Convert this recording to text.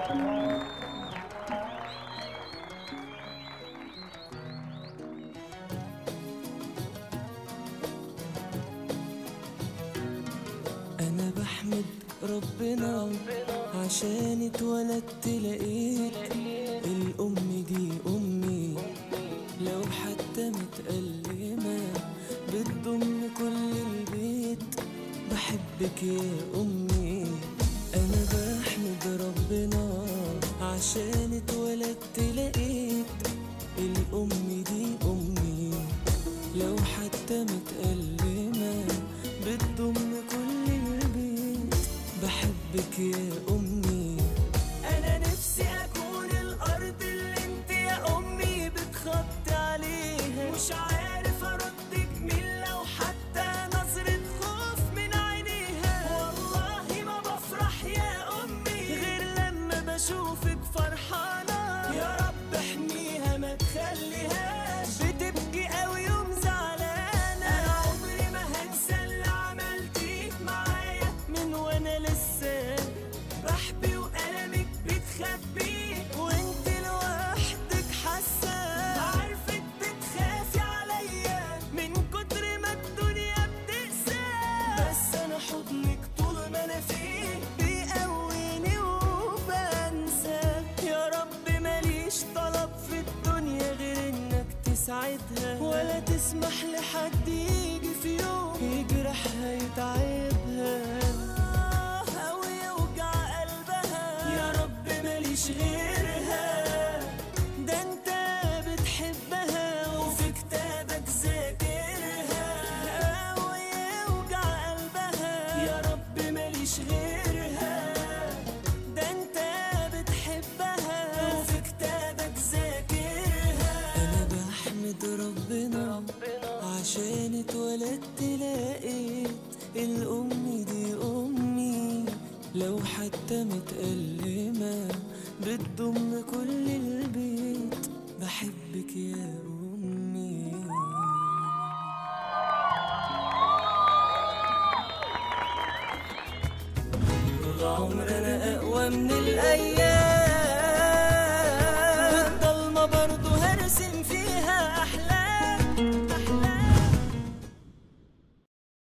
أنا بحمد ربنا عشان اتولدت لقيت الأم دي أمي، لو حتى متألمة بتضم كل البيت. بحبك يا أمي. أنا بحمد ربنا عشان اتولدت لقيت الأم دي أمي، لو حتى متألمة بتضم كل البيت. بحبك يا أمي. أنا نفسي أكون الأرض اللي انت يا أمي بتخطي عليها، مش عارف أردك مين لو حتى نظرة خوف من عينيها. والله ما بفرح يا أمي غير لما بشوفك فرحانة. يا رب احميها ما تخليهاش بتبكي أو يوم زعلانة. أنا عمري ما هنسى اللي عملتيه معايا من وأنا لسه بحبي وقلمك بتخبيه، وانت لوحدك حاسة عارفك بتخافي عليا من كتر ما الدنيا بتقسى. بس أنا حضنك طول ما أنا فيه بيقويني وبنسى. يا رب ماليش طلب في الدنيا غير إنك تسعدها، ولا تسمح لحد يجي في يوم يجرحها يتعبها أو يوجع قلبها. يا رب ماليش غيرها، ده انت بتحبها وفي كتابك ذاكرها أو يوجع قلبها. يا رب ماليش غيرها، ده انت بتحبها وفي كتابك ذاكرها. أنا بحمد ربنا عشان اتولدت لقيت الأم دي أمي، لو حتى متألمة بتضم كل البيت. بحبك يا أمي. طول عمرنا أقوى من الأيام،